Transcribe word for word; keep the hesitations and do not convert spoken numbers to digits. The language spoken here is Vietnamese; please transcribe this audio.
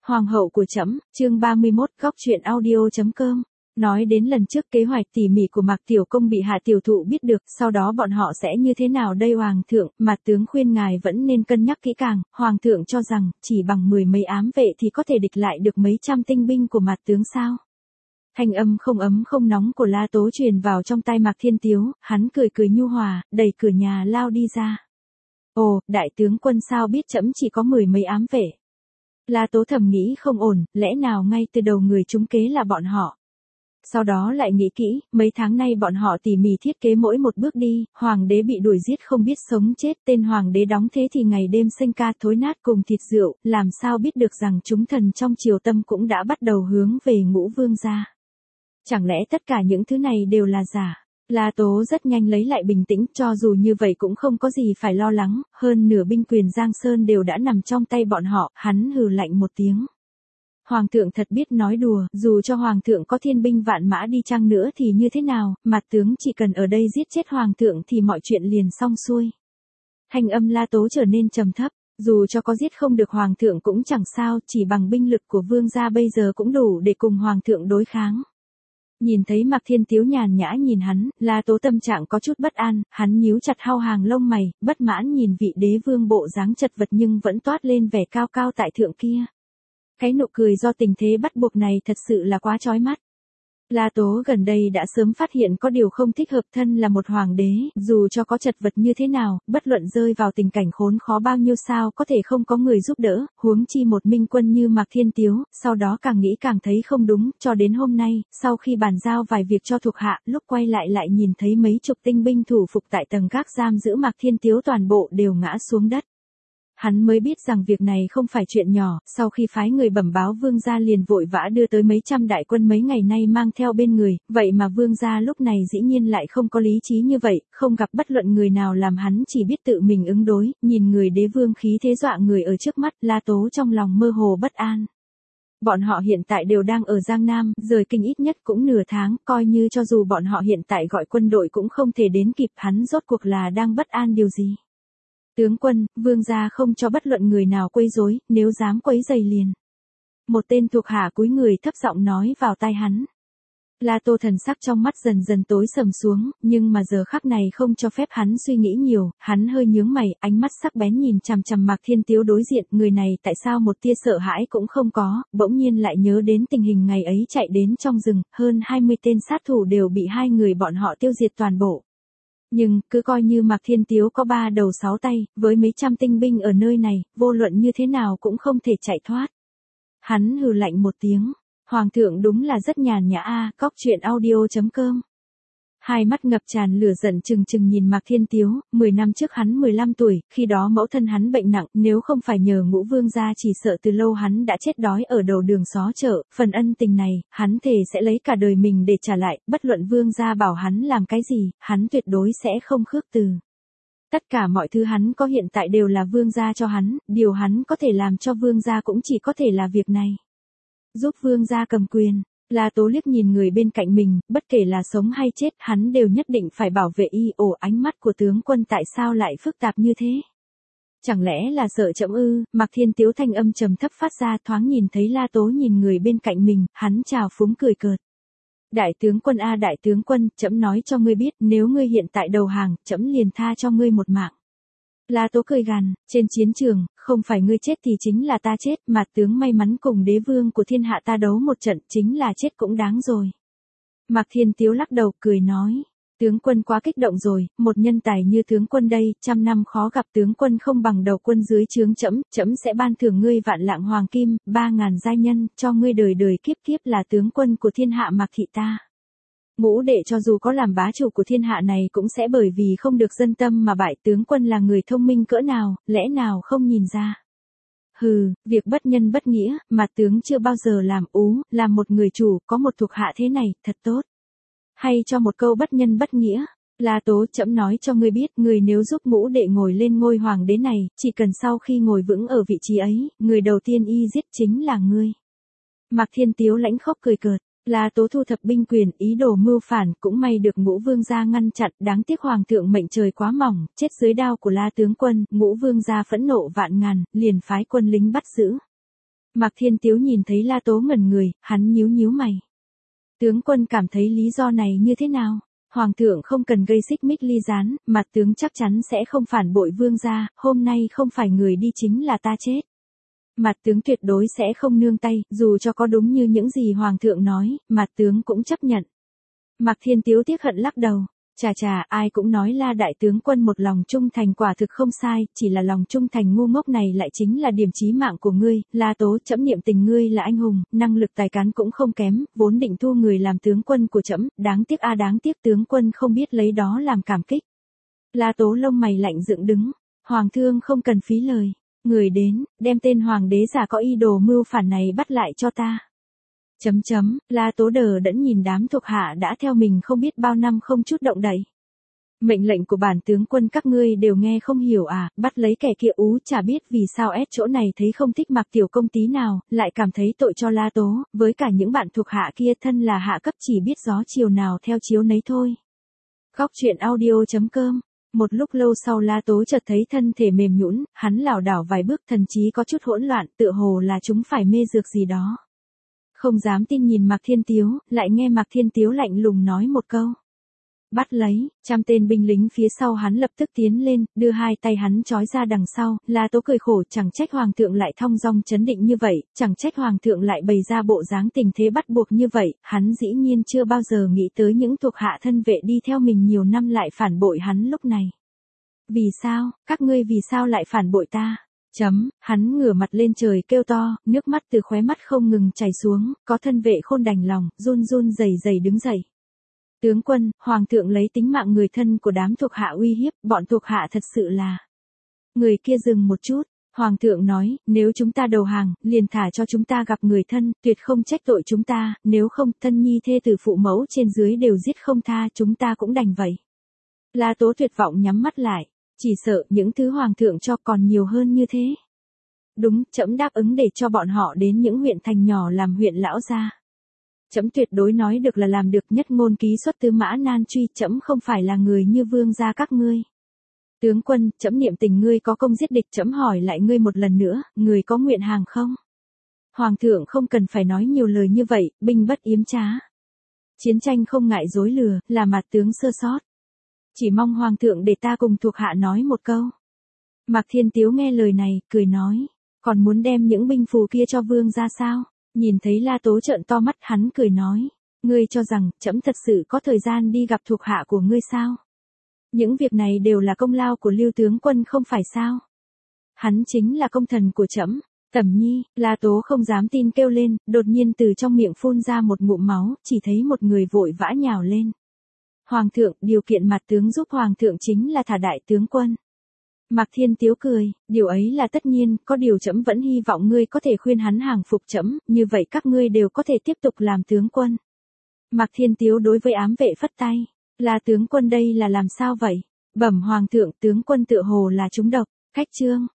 Hoàng hậu của trẫm, chương ba mươi mốt, góc truyện audio chấm com. Nói đến lần trước kế hoạch tỉ mỉ của Mạc Tiểu Công bị Hạ Tiểu Thụ biết được, sau đó bọn họ sẽ như thế nào đây Hoàng thượng, Mạt tướng khuyên ngài vẫn nên cân nhắc kỹ càng, Hoàng thượng cho rằng, chỉ bằng mười mấy ám vệ thì có thể địch lại được mấy trăm tinh binh của Mạt tướng sao? Thanh âm không ấm không nóng của La Tố truyền vào trong tai Mạc Thiên Tiếu, hắn cười cười nhu hòa, đẩy cửa nhà lao đi ra. Ồ, đại tướng quân sao biết trẫm chỉ có mười mấy ám vệ? La Tố thầm nghĩ không ổn, lẽ nào ngay từ đầu người trúng kế là bọn họ? Sau đó lại nghĩ kỹ, mấy tháng nay bọn họ tỉ mỉ thiết kế mỗi một bước đi, hoàng đế bị đuổi giết không biết sống chết, tên hoàng đế đóng thế thì ngày đêm sinh ca thối nát cùng thịt rượu, làm sao biết được rằng chúng thần trong triều tâm cũng đã bắt đầu hướng về Ngũ Vương gia. Chẳng lẽ tất cả những thứ này đều là giả? La Tố rất nhanh lấy lại bình tĩnh, cho dù như vậy cũng không có gì phải lo lắng, hơn nửa binh quyền Giang Sơn đều đã nằm trong tay bọn họ, hắn hừ lạnh một tiếng. Hoàng thượng thật biết nói đùa, dù cho Hoàng thượng có thiên binh vạn mã đi chăng nữa thì như thế nào, Mạt tướng chỉ cần ở đây giết chết Hoàng thượng thì mọi chuyện liền xong xuôi. Thanh âm La Tố trở nên trầm thấp, dù cho có giết không được Hoàng thượng cũng chẳng sao, chỉ bằng binh lực của Vương gia bây giờ cũng đủ để cùng Hoàng thượng đối kháng. Nhìn thấy Mạc Thiên Tiếu nhàn nhã nhìn hắn, La Tố tâm trạng có chút bất an, hắn nhíu chặt hau hàng lông mày, bất mãn nhìn vị đế vương bộ dáng chật vật nhưng vẫn toát lên vẻ cao cao tại thượng kia. Cái nụ cười do tình thế bắt buộc này thật sự là quá chói mắt. La Tố gần đây đã sớm phát hiện có điều không thích hợp, thân là một hoàng đế, dù cho có chật vật như thế nào, bất luận rơi vào tình cảnh khốn khó bao nhiêu sao có thể không có người giúp đỡ, huống chi một minh quân như Mạc Thiên Tiếu, sau đó càng nghĩ càng thấy không đúng, cho đến hôm nay, sau khi bàn giao vài việc cho thuộc hạ, lúc quay lại lại nhìn thấy mấy chục tinh binh thủ phục tại tầng gác giam giữ Mạc Thiên Tiếu toàn bộ đều ngã xuống đất. Hắn mới biết rằng việc này không phải chuyện nhỏ, sau khi phái người bẩm báo Vương gia liền vội vã đưa tới mấy trăm đại quân mấy ngày nay mang theo bên người, vậy mà Vương gia lúc này dĩ nhiên lại không có lý trí như vậy, không gặp bất luận người nào làm hắn chỉ biết tự mình ứng đối, nhìn người đế vương khí thế dọa người ở trước mắt, La Tố trong lòng mơ hồ bất an. Bọn họ hiện tại đều đang ở Giang Nam, rời kinh ít nhất cũng nửa tháng, coi như cho dù bọn họ hiện tại gọi quân đội cũng không thể đến kịp, hắn rốt cuộc là đang bất an điều gì. Tướng quân, Vương gia không cho bất luận người nào quấy rối, nếu dám quấy rầy liền. Một tên thuộc hạ cúi người thấp giọng nói vào tai hắn. La Tô thần sắc trong mắt dần dần tối sầm xuống, nhưng mà giờ khắc này không cho phép hắn suy nghĩ nhiều, hắn hơi nhướng mày, ánh mắt sắc bén nhìn chằm chằm Mạc Thiên Tiếu đối diện, người này tại sao một tia sợ hãi cũng không có, bỗng nhiên lại nhớ đến tình hình ngày ấy chạy đến trong rừng, hơn hai mươi tên sát thủ đều bị hai người bọn họ tiêu diệt toàn bộ. Nhưng, cứ coi như Mạc Thiên Tiếu có ba đầu sáu tay, với mấy trăm tinh binh ở nơi này, vô luận như thế nào cũng không thể chạy thoát. Hắn hừ lạnh một tiếng, Hoàng thượng đúng là rất nhàn nhã a, cóc truyện audio chấm com. Hai mắt ngập tràn lửa giận trừng trừng nhìn Mạc Thiên Tiếu, mười năm trước hắn mười lăm tuổi, khi đó mẫu thân hắn bệnh nặng, nếu không phải nhờ Ngũ Vương gia chỉ sợ từ lâu hắn đã chết đói ở đầu đường xó chợ, phần ân tình này, hắn thề sẽ lấy cả đời mình để trả lại, bất luận Vương gia bảo hắn làm cái gì, hắn tuyệt đối sẽ không khước từ. Tất cả mọi thứ hắn có hiện tại đều là Vương gia cho hắn, điều hắn có thể làm cho Vương gia cũng chỉ có thể là việc này. Giúp Vương gia cầm quyền. La Tố liếc nhìn người bên cạnh mình, bất kể là sống hay chết, hắn đều nhất định phải bảo vệ y. Ồ, ánh mắt của tướng quân tại sao lại phức tạp như thế? Chẳng lẽ là sợ chậm ư? Mạc Thiên Tiếu thanh âm trầm thấp phát ra, thoáng nhìn thấy La Tố nhìn người bên cạnh mình, hắn trào phúng cười cợt. Đại tướng quân a đại tướng quân, trẫm nói cho ngươi biết, nếu ngươi hiện tại đầu hàng, trẫm liền tha cho ngươi một mạng. La Tố cười gằn, trên chiến trường, không phải ngươi chết thì chính là ta chết, mà tướng may mắn cùng đế vương của thiên hạ ta đấu một trận, chính là chết cũng đáng rồi. Mạc Thiên Tiếu lắc đầu cười nói, tướng quân quá kích động rồi, một nhân tài như tướng quân đây, trăm năm khó gặp tướng quân không bằng đầu quân dưới trướng trẫm, trẫm sẽ ban thưởng ngươi vạn lạng hoàng kim, ba ngàn giai nhân, cho ngươi đời đời kiếp kiếp là tướng quân của thiên hạ Mạc thị ta. Ngũ đệ cho dù có làm bá chủ của thiên hạ này cũng sẽ bởi vì không được dân tâm mà bại, tướng quân là người thông minh cỡ nào, lẽ nào không nhìn ra. Hừ, việc bất nhân bất nghĩa, mà tướng chưa bao giờ làm ú, làm một người chủ, có một thuộc hạ thế này, thật tốt. Hay cho một câu bất nhân bất nghĩa, La Tố trẫm nói cho ngươi biết, người nếu giúp ngũ đệ ngồi lên ngôi hoàng đế này, chỉ cần sau khi ngồi vững ở vị trí ấy, người đầu tiên y giết chính là ngươi. Mạc Thiên Tiếu lãnh khóc cười cợt. La Tố thu thập binh quyền, ý đồ mưu phản, cũng may được Ngũ Vương gia ngăn chặn, đáng tiếc hoàng thượng mệnh trời quá mỏng, chết dưới đao của La tướng quân, Ngũ Vương gia phẫn nộ vạn ngàn, liền phái quân lính bắt giữ. Mạc Thiên Tiếu nhìn thấy La Tố ngẩn người, hắn nhíu nhíu mày. Tướng quân cảm thấy lý do này như thế nào? Hoàng thượng không cần gây xích mích ly gián, mặt tướng chắc chắn sẽ không phản bội vương gia, hôm nay không phải người đi chính là ta chết. Mặt tướng tuyệt đối sẽ không nương tay, dù cho có đúng như những gì Hoàng thượng nói, mặt tướng cũng chấp nhận. Mạc Thiên Tiếu tiếc hận lắc đầu. Chà chà, ai cũng nói La đại tướng quân một lòng trung thành quả thực không sai, chỉ là lòng trung thành ngu ngốc này lại chính là điểm chí mạng của ngươi, La Tố, trẫm niệm tình ngươi là anh hùng, năng lực tài cán cũng không kém, vốn định thu người làm tướng quân của trẫm, đáng tiếc a đáng tiếc tướng quân không biết lấy đó làm cảm kích. La Tố lông mày lạnh dựng đứng, Hoàng thương không cần phí lời, người đến, đem tên hoàng đế giả có ý đồ mưu phản này bắt lại cho ta. Chấm chấm, La Tố đờ đẫn nhìn đám thuộc hạ đã theo mình không biết bao năm không chút động đậy. Mệnh lệnh của bản tướng quân các ngươi đều nghe không hiểu à, bắt lấy kẻ kia ú chả biết vì sao ép chỗ này thấy không thích Mạc Tiểu Công tí nào, lại cảm thấy tội cho La Tố, với cả những bạn thuộc hạ kia thân là hạ cấp chỉ biết gió chiều nào theo chiếu nấy thôi. Góc truyện audio chấm com. Một lúc lâu sau La Tố chợt thấy thân thể mềm nhũn, hắn lảo đảo vài bước thần trí có chút hỗn loạn, tựa hồ là chúng phải mê dược gì đó. Không dám tin nhìn Mạc Thiên Tiếu, lại nghe Mạc Thiên Tiếu lạnh lùng nói một câu. Bắt lấy, trăm tên binh lính phía sau hắn lập tức tiến lên, đưa hai tay hắn trói ra đằng sau, La Tố cười khổ chẳng trách Hoàng thượng lại thong dong chấn định như vậy, chẳng trách Hoàng thượng lại bày ra bộ dáng tình thế bắt buộc như vậy, hắn dĩ nhiên chưa bao giờ nghĩ tới những thuộc hạ thân vệ đi theo mình nhiều năm lại phản bội hắn lúc này. Vì sao, các ngươi vì sao lại phản bội ta? Chấm, hắn ngửa mặt lên trời kêu to, nước mắt từ khóe mắt không ngừng chảy xuống, có thân vệ khôn đành lòng, run run rẩy rẩy đứng dậy. Tướng quân, Hoàng thượng lấy tính mạng người thân của đám thuộc hạ uy hiếp, bọn thuộc hạ thật sự là. Người kia dừng một chút, Hoàng thượng nói, nếu chúng ta đầu hàng, liền thả cho chúng ta gặp người thân, tuyệt không trách tội chúng ta, nếu không, thân nhi thê tử phụ mẫu trên dưới đều giết không tha, chúng ta cũng đành vậy. La Tố tuyệt vọng nhắm mắt lại. Chỉ sợ những thứ Hoàng thượng cho còn nhiều hơn như thế. Đúng, trẫm đáp ứng để cho bọn họ đến những huyện thành nhỏ làm huyện lão gia. Trẫm tuyệt đối nói được là làm được, nhất ngôn ký xuất tứ mã nan truy, trẫm không phải là người như vương gia các ngươi. Tướng quân, trẫm niệm tình ngươi có công giết địch, trẫm hỏi lại ngươi một lần nữa, người có nguyện hàng không? Hoàng thượng không cần phải nói nhiều lời như vậy, binh bất yếm trá. Chiến tranh không ngại dối lừa, là mặt tướng sơ sót. Chỉ mong Hoàng thượng để ta cùng thuộc hạ nói một câu. Mạc Thiên Tiếu nghe lời này, cười nói, còn muốn đem những binh phù kia cho vương ra sao? Nhìn thấy La Tố trợn to mắt, hắn cười nói, ngươi cho rằng, trẫm thật sự có thời gian đi gặp thuộc hạ của ngươi sao? Những việc này đều là công lao của Lưu tướng quân không phải sao? Hắn chính là công thần của trẫm. Tẩm Nhi, La Tố không dám tin kêu lên, đột nhiên từ trong miệng phun ra một ngụm máu, chỉ thấy một người vội vã nhào lên. Hoàng thượng, điều kiện mặt tướng giúp Hoàng thượng chính là thả đại tướng quân. Mạc Thiên Tiếu cười, điều ấy là tất nhiên, có điều trẫm vẫn hy vọng ngươi có thể khuyên hắn hàng phục trẫm, như vậy các ngươi đều có thể tiếp tục làm tướng quân. Mạc Thiên Tiếu đối với ám vệ phất tay, là tướng quân đây là làm sao vậy? Bẩm Hoàng thượng, tướng quân tựa hồ là trúng độc, khách trương.